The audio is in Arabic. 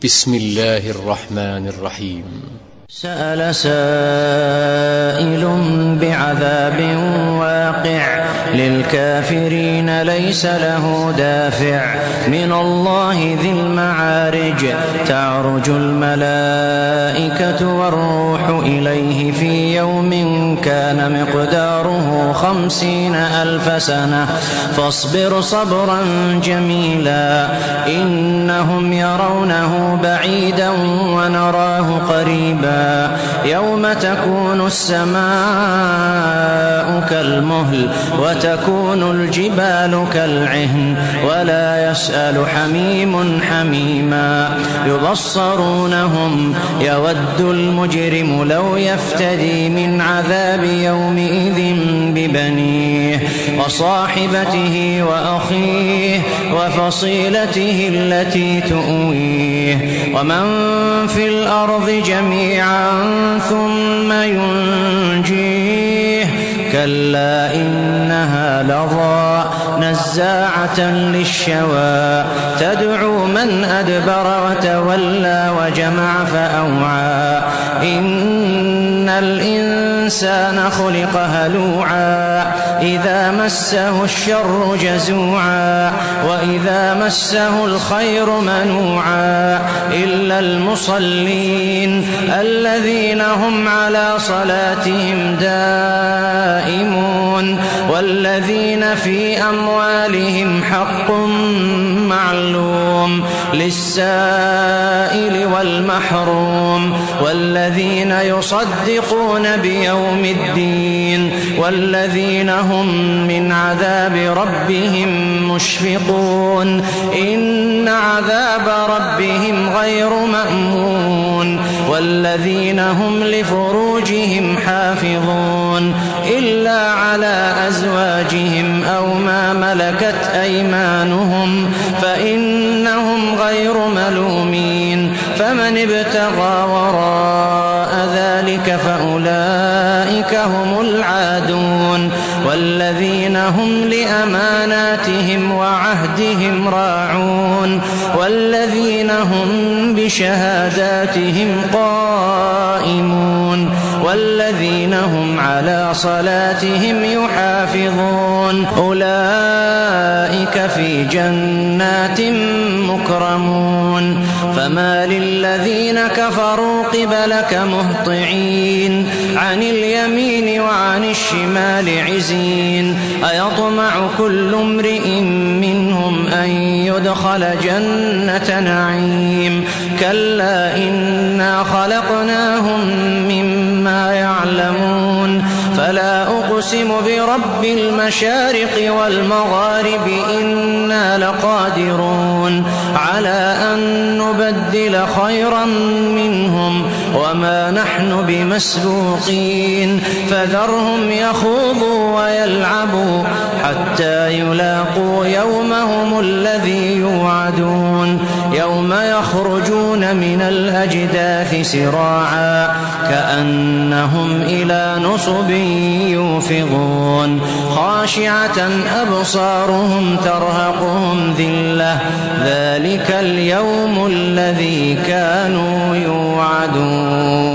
بسم الله الرحمن الرحيم. سأل سائل بعذاب واقع للكافرين ليس له دافع من الله ذي المعارج تعرج الملائكة والروح إليه في يوم كان مقداره 50,000 سنة فاصبر صبرا جميلا إنهم يرونه بعيدا ونراه قريبا يوم تكون السماء كالمهل وتكون الجبال كالعهن ولا يسأل حميم حميما يبصرونهم يود المجرم لو يفتدي من عذاب يومئذ ببنيه وصاحبته وأخيه وفصيلته التي تؤويه ومن في الأرض جميعا ثم ينجيه كلا إنها لظى نزاعة للشوى تدعو من أدبر وتولى وجمع فأوعى إن الإنسان خلق هلوعا إذا مسه الشر جزوعا وإذا مسه الخير منوعا إلا المصلين الذين هم على صلاتهم دائمون والذين في أموالهم حق معلوم للسائل والمحروم والذين يصدقون بيوم الدين والذين هم من عذاب ربهم مشفقون إن عذاب ربهم غير مأمون والذين هم لفروجهم حافظون إلا على أزواجهم أو ما ملكت أيمانهم فإنهم غير ملومين فمن ابتغى وراء ذلك فأولئك هم العادون والذين هم لأماناتهم وعهدهم راعون والذين هم بشهاداتهم قائمون والذين هم على صلاتهم يحافظون أولئك في جنات مكرمون فما للذين كفروا قبلك مهطعين عن اليمين وعن الشمال عزين أيطمع كل امرئ منهم أن يدخل جنة نعيم كلا إنا خلقناهم مما يعلمون فلا أقسم برب المشارق والمغارب إنا لقادرون على أن نبدل خيرا منهم وما نحن بمسبوقين فذرهم يخوضوا ويلعبوا حتى يلاقوا يومهم الذي يوعدون يوم يخرجون من الأجداث سراعا كأنهم إلى نصب يوفضون خاشعة أبصارهم ترهقهم ذلة ذلك اليوم الذي كانوا يوعدون.